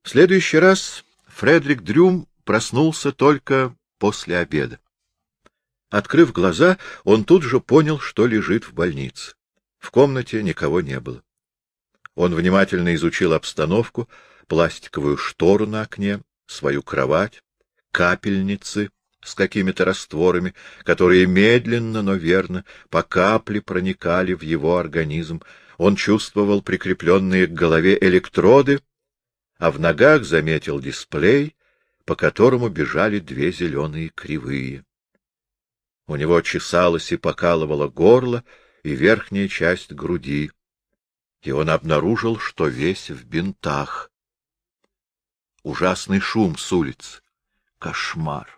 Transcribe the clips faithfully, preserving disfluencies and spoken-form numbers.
В следующий раз Фредерик Дрюм проснулся только после обеда. Открыв глаза, он тут же понял, что лежит в больнице. В комнате никого не было. Он внимательно изучил обстановку, пластиковую штору на окне, свою кровать, капельницы с какими-то растворами, которые медленно, но верно, по капле проникали в его организм. Он чувствовал прикрепленные к голове электроды, а в ногах заметил дисплей, по которому бежали две зеленые кривые. У него чесалось и покалывало горло и верхняя часть груди, и он обнаружил, что весь в бинтах. Ужасный шум с улиц. Кошмар.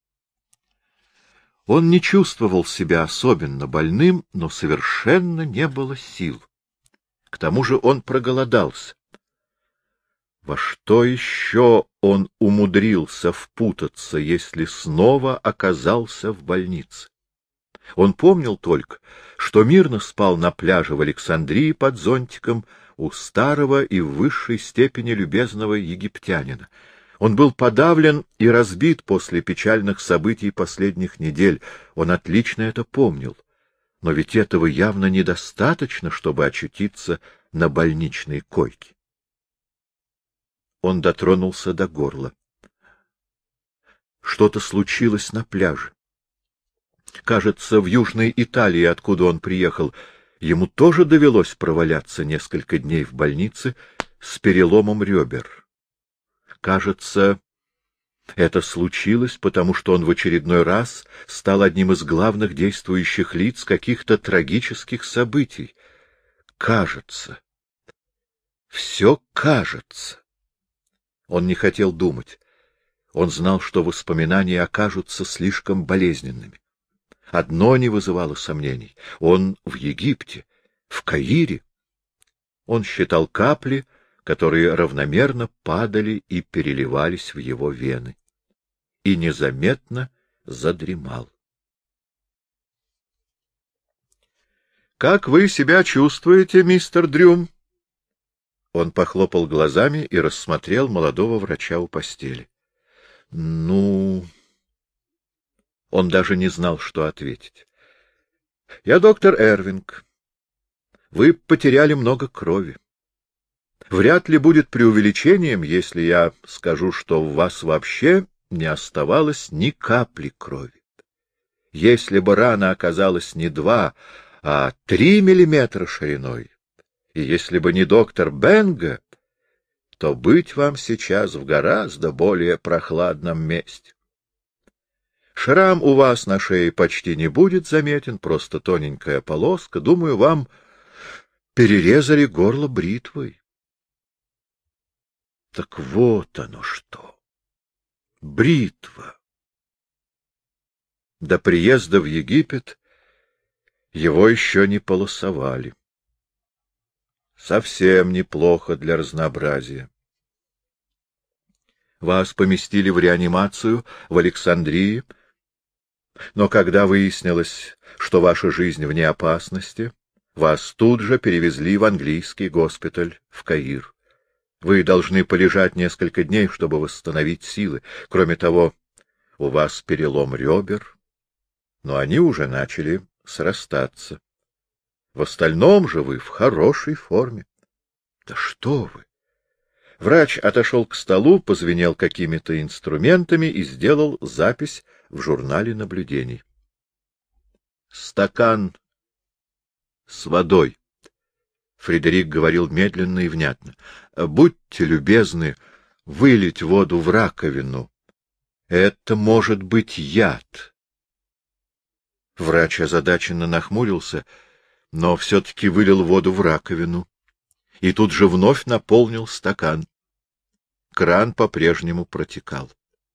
Он не чувствовал себя особенно больным, но совершенно не было сил. К тому же он проголодался. Во что еще он умудрился впутаться, если снова оказался в больнице? Он помнил только, что мирно спал на пляже в Александрии под зонтиком у старого и в высшей степени любезного египтянина. Он был подавлен и разбит после печальных событий последних недель. Он отлично это помнил. Но ведь этого явно недостаточно, чтобы очутиться на больничной койке. Он дотронулся до горла. Что-то случилось на пляже. Кажется, в Южной Италии, откуда он приехал, ему тоже довелось проваляться несколько дней в больнице с переломом ребер. Кажется, это случилось, потому что он в очередной раз стал одним из главных действующих лиц каких-то трагических событий. Кажется. Все кажется. Он не хотел думать. Он знал, что воспоминания окажутся слишком болезненными. Одно не вызывало сомнений. Он в Египте, в Каире. Он считал капли, которые равномерно падали и переливались в его вены, и незаметно задремал. — Как вы себя чувствуете, мистер Дрюм? Он похлопал глазами и рассмотрел молодого врача у постели. — Ну... Он даже не знал, что ответить. — Я доктор Эрвинг. Вы потеряли много крови. Вряд ли будет преувеличением, если я скажу, что в вас вообще не оставалось ни капли крови. Если бы рана оказалась не два, а три миллиметра шириной, и если бы не доктор Бенга, то быть вам сейчас в гораздо более прохладном месте. Шрам у вас на шее почти не будет заметен, просто тоненькая полоска. Думаю, вам перерезали горло бритвой. Так вот оно что. Бритва. До приезда в Египет его еще не полосовали. Совсем неплохо для разнообразия. Вас поместили в реанимацию в Александрии, но когда выяснилось, что ваша жизнь вне опасности, вас тут же перевезли в английский госпиталь в Каир. Вы должны полежать несколько дней, чтобы восстановить силы. Кроме того, у вас перелом ребер, но они уже начали срастаться. В остальном же вы в хорошей форме. Да что вы! Врач отошел к столу, позвенел какими-то инструментами и сделал запись в журнале наблюдений. Стакан с водой. Фредерик говорил медленно и внятно. — Будьте любезны вылить воду в раковину. Это может быть яд. Врач озадаченно нахмурился, но все-таки вылил воду в раковину и тут же вновь наполнил стакан. Кран по-прежнему протекал.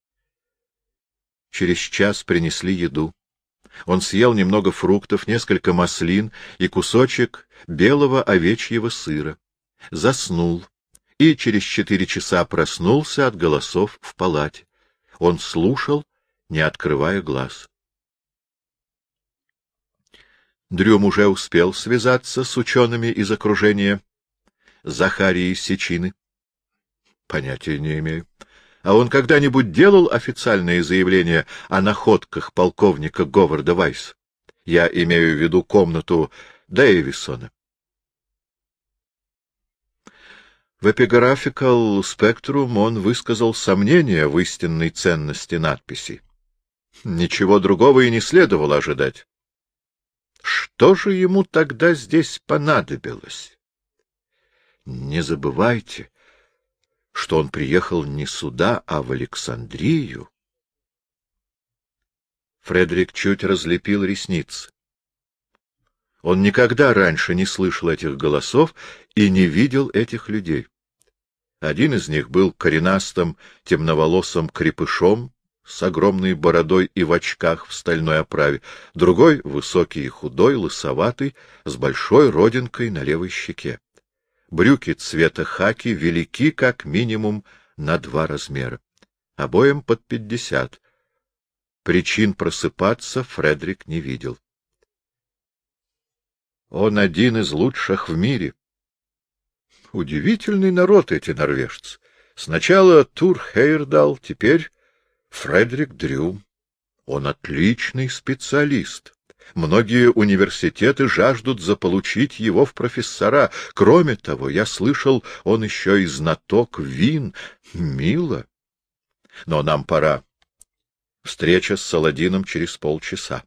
Через час принесли еду. Он съел немного фруктов, несколько маслин и кусочек белого овечьего сыра. Заснул и через четыре часа проснулся от голосов в палате. Он слушал, не открывая глаз. Дрюм уже успел связаться с учеными из окружения Захарии Сечины. Понятия не имею. А он когда-нибудь делал официальные заявления о находках полковника Говарда Вайса? Я имею в виду комнату Дэвисона. В Epigraphical Spectrum он высказал сомнения в истинной ценности надписи. Ничего другого и не следовало ожидать. Что же ему тогда здесь понадобилось? Не забывайте, что он приехал не сюда, а в Александрию. Фредерик чуть разлепил ресницы. Он никогда раньше не слышал этих голосов и не видел этих людей. Один из них был коренастым, темноволосым крепышом с огромной бородой и в очках в стальной оправе, другой — высокий и худой, лысоватый, с большой родинкой на левой щеке. Брюки цвета хаки велики как минимум на два размера. Обоим под пятьдесят. Причин просыпаться Фредерик не видел. Он один из лучших в мире. Удивительный народ эти норвежцы. Сначала Тур Хейердал, теперь Фредерик Дрюм. Он отличный специалист. Многие университеты жаждут заполучить его в профессора. Кроме того, я слышал, он еще и знаток вин. Мило. Но нам пора. Встреча с Саладином через полчаса.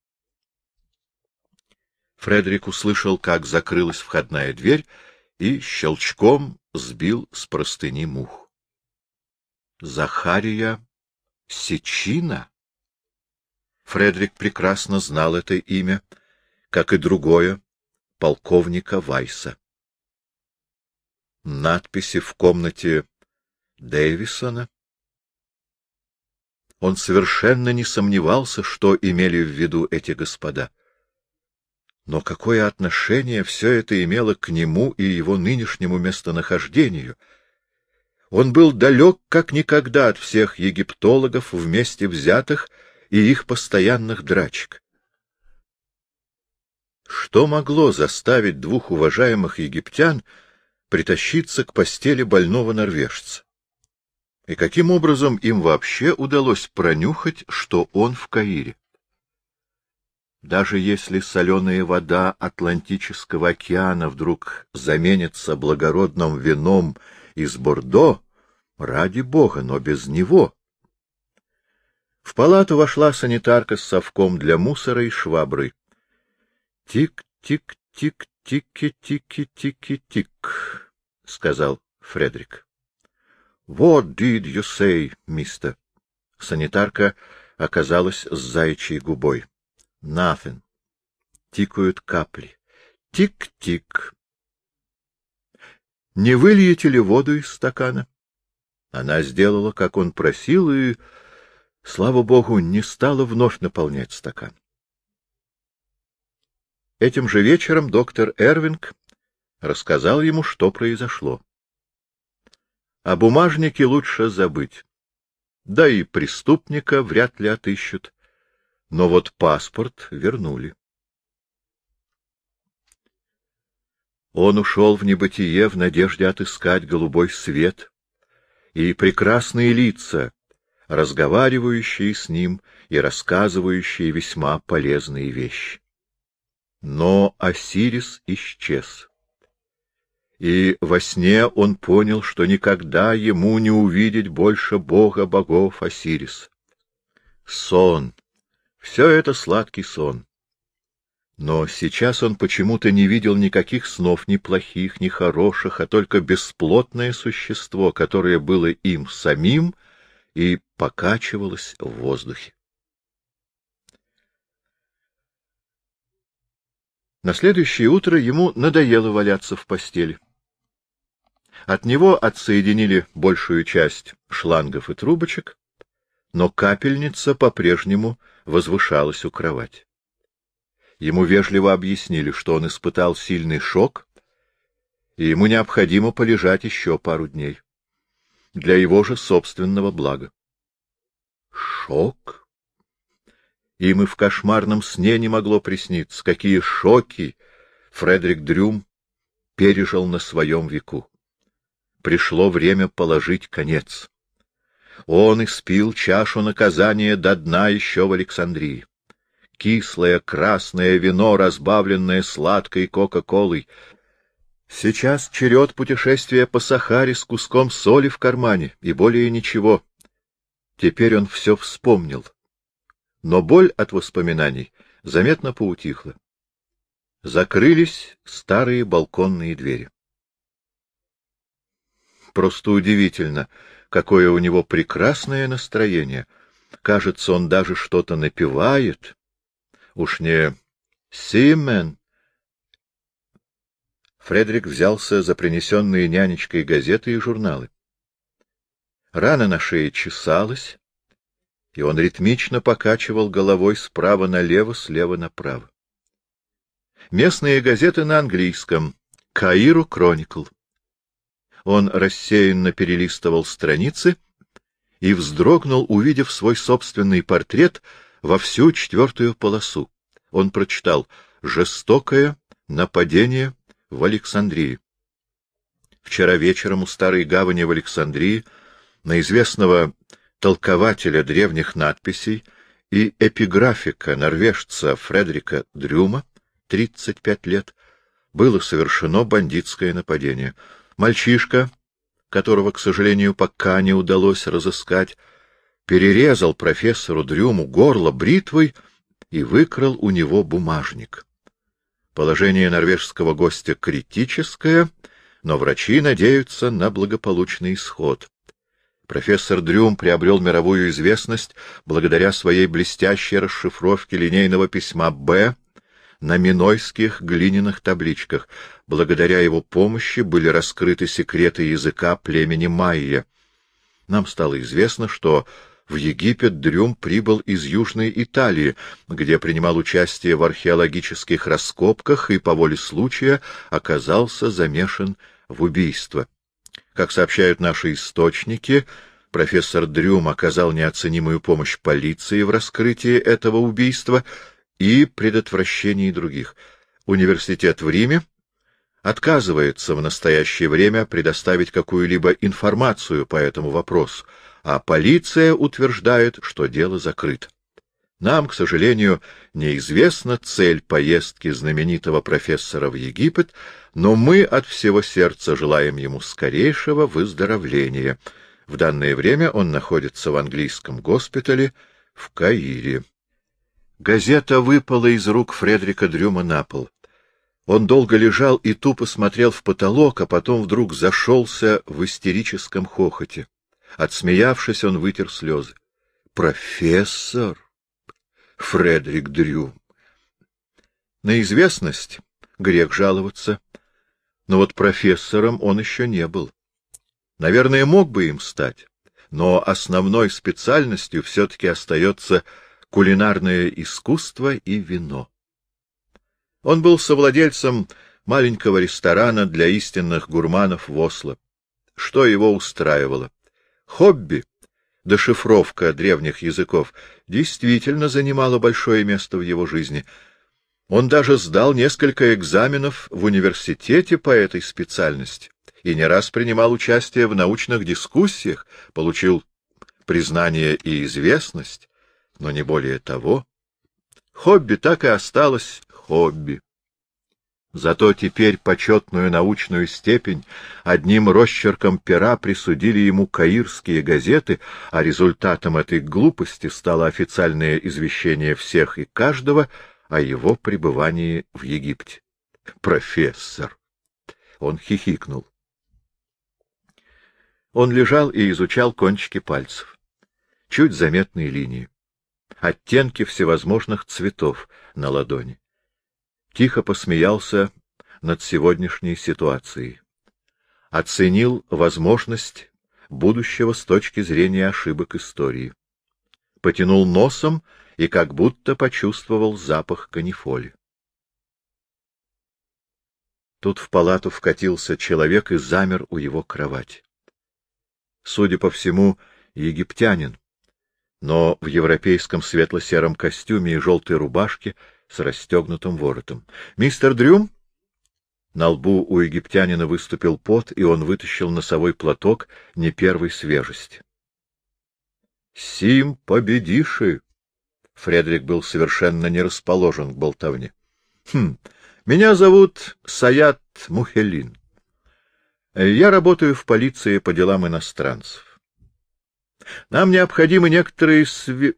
Фредерик услышал, как закрылась входная дверь, и щелчком сбил с простыни мух. Захария Сечина? Фредерик прекрасно знал это имя, как и другое, полковника Вайса. Надписи в комнате Дэвисона. Он совершенно не сомневался, что имели в виду эти господа. Но какое отношение все это имело к нему и его нынешнему местонахождению? Он был далек как никогда от всех египтологов вместе взятых и их постоянных драчек. Что могло заставить двух уважаемых египтян притащиться к постели больного норвежца? И каким образом им вообще удалось пронюхать, что он в Каире? Даже если соленая вода Атлантического океана вдруг заменится благородным вином из Бордо, ради бога, но без него. В палату вошла санитарка с совком для мусора и шваброй. «Тик-тик-тик-тики-тики-тики-тик», — сказал Фредерик. «What did you say, мистер?» Санитарка оказалась с заячьей губой. «Nothing». Тикают капли. Тик-тик. «Не выльете ли воду из стакана?» Она сделала, как он просил, и, слава богу, не стала вновь наполнять стакан. Этим же вечером доктор Эрвинг рассказал ему, что произошло. О бумажнике лучше забыть. Да и преступника вряд ли отыщут. Но вот паспорт вернули. Он ушел в небытие в надежде отыскать голубой свет и прекрасные лица, разговаривающие с ним и рассказывающие весьма полезные вещи. Но Осирис исчез. И во сне он понял, что никогда ему не увидеть больше бога богов Осирис. Сон. Все это сладкий сон. Но сейчас он почему-то не видел никаких снов, ни плохих, ни хороших, а только бесплотное существо, которое было им самим и покачивалось в воздухе. На следующее утро ему надоело валяться в постели. От него отсоединили большую часть шлангов и трубочек, но капельница по-прежнему возвышалась у кровати. Ему вежливо объяснили, что он испытал сильный шок, и ему необходимо полежать еще пару дней. Для его же собственного блага. Шок? Им и в кошмарном сне не могло присниться, какие шоки Фредерик Дрюм пережил на своем веку. пришло время положить конец. Он испил чашу наказания до дна еще в Александрии. Кислое красное вино, разбавленное сладкой кока-колой. Сейчас черед путешествия по Сахаре с куском соли в кармане, и более ничего. Теперь он все вспомнил. Но боль от воспоминаний заметно поутихла. Закрылись старые балконные двери. Просто удивительно, какое у него прекрасное настроение. Кажется, он даже что-то напевает. Уж не «Симен». Фредерик взялся за принесенные нянечкой газеты и журналы. Рана на шее чесалась, и он ритмично покачивал головой справа налево, слева направо. Местные газеты на английском. «Каиру Кроникл». Он рассеянно перелистывал страницы и вздрогнул, увидев свой собственный портрет во всю четвертую полосу. Он прочитал «Жестокое нападение в Александрии». Вчера вечером у старой гавани в Александрии на известного толкователя древних надписей и эпиграфика норвежца Фредерика Дрюма, тридцать пять лет, было совершено бандитское нападение. Мальчишка, которого, к сожалению, пока не удалось разыскать, перерезал профессору Дрюму горло бритвой и выкрал у него бумажник. Положение норвежского гостя критическое, но врачи надеются на благополучный исход. Профессор Дрюм приобрел мировую известность благодаря своей блестящей расшифровке линейного письма «Б» на минойских глиняных табличках. Благодаря его помощи были раскрыты секреты языка племени майя. Нам стало известно, что в Египет Дрюм прибыл из Южной Италии, где принимал участие в археологических раскопках и по воле случая оказался замешан в убийство. Как сообщают наши источники, профессор Дрюм оказал неоценимую помощь полиции в раскрытии этого убийства и предотвращении других. Университет в Риме отказывается в настоящее время предоставить какую-либо информацию по этому вопросу, а полиция утверждает, что дело закрыто. Нам, к сожалению, неизвестна цель поездки знаменитого профессора в Египет, но мы от всего сердца желаем ему скорейшего выздоровления. В данное время он находится в английском госпитале в Каире. Газета выпала из рук Фредерика Дрюма на пол. Он долго лежал и тупо смотрел в потолок, а потом вдруг зашелся в истерическом хохоте. Отсмеявшись, он вытер слезы. «Профессор! Фредерик Дрюм!» На известность грех жаловаться, но вот профессором он еще не был. Наверное, мог бы им стать, но основной специальностью все-таки остается кулинарное искусство и вино. Он был совладельцем маленького ресторана для истинных гурманов в Осло. Что его устраивало? Хобби, дешифровка древних языков, действительно занимала большое место в его жизни. Он даже сдал несколько экзаменов в университете по этой специальности и не раз принимал участие в научных дискуссиях, получил признание и известность, но не более того. Хобби так и осталось хобби. Зато теперь почетную научную степень одним росчерком пера присудили ему каирские газеты, а результатом этой глупости стало официальное извещение всех и каждого о его пребывании в Египте. Профессор! Он хихикнул. Он лежал и изучал кончики пальцев. Чуть заметные линии. Оттенки всевозможных цветов на ладони. Тихо посмеялся над сегодняшней ситуацией. Оценил возможность будущего с точки зрения ошибок истории. Потянул носом и как будто почувствовал запах канифоли. Тут в палату вкатился человек и замер у его кровати. Судя по всему, египтянин, но в европейском светло-сером костюме и желтой рубашке с расстегнутым воротом. — Мистер Дрюм? — На лбу у египтянина выступил пот, и он вытащил носовой платок не первой свежести. — Сим победиши! Фредерик был совершенно не расположен к болтовне. — Хм, меня зовут Саят Мухелин. Я работаю в полиции по делам иностранцев. Нам необходимы некоторые све...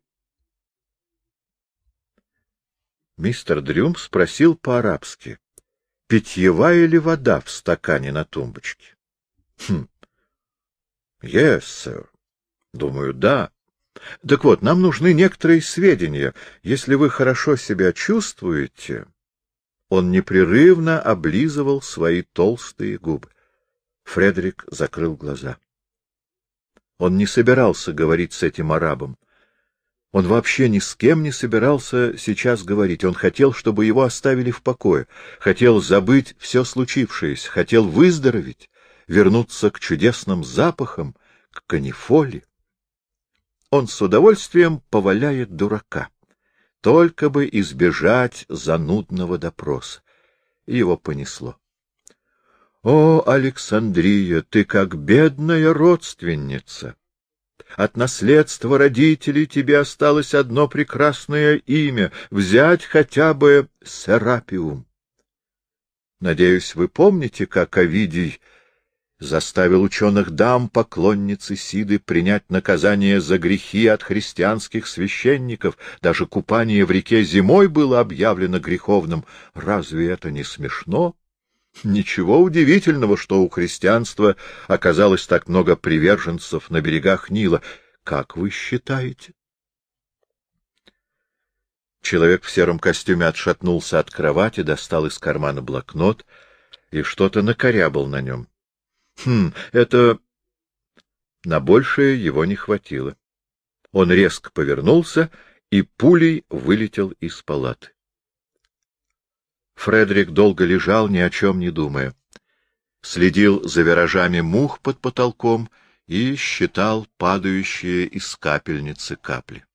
Мистер Дрюм спросил по-арабски, питьевая ли вода в стакане на тумбочке. — Хм. — Yes, sir. — Думаю, да. Так вот, нам нужны некоторые сведения. Если вы хорошо себя чувствуете... Он непрерывно облизывал свои толстые губы. Фредерик закрыл глаза. Он не собирался говорить с этим арабом. Он вообще ни с кем не собирался сейчас говорить. Он хотел, чтобы его оставили в покое, хотел забыть все случившееся, хотел выздороветь, вернуться к чудесным запахам, к канифоле. Он с удовольствием поваляет дурака, только бы избежать занудного допроса. Его понесло. — О, Александрия, ты как бедная родственница! От наследства родителей тебе осталось одно прекрасное имя — взять хотя бы Серапиум. Надеюсь, вы помните, как Овидий заставил ученых дам, поклонниц Исиды, принять наказание за грехи от христианских священников. Даже купание в реке зимой было объявлено греховным. Разве это не смешно? Ничего удивительного, что у христианства оказалось так много приверженцев на берегах Нила. Как вы считаете? Человек в сером костюме отшатнулся от кровати, достал из кармана блокнот и что-то накорябал на нем. Хм, это... На большее его не хватило. Он резко повернулся и пулей вылетел из палаты. Фредерик долго лежал, ни о чем не думая. Следил за виражами мух под потолком и считал падающие из капельницы капли.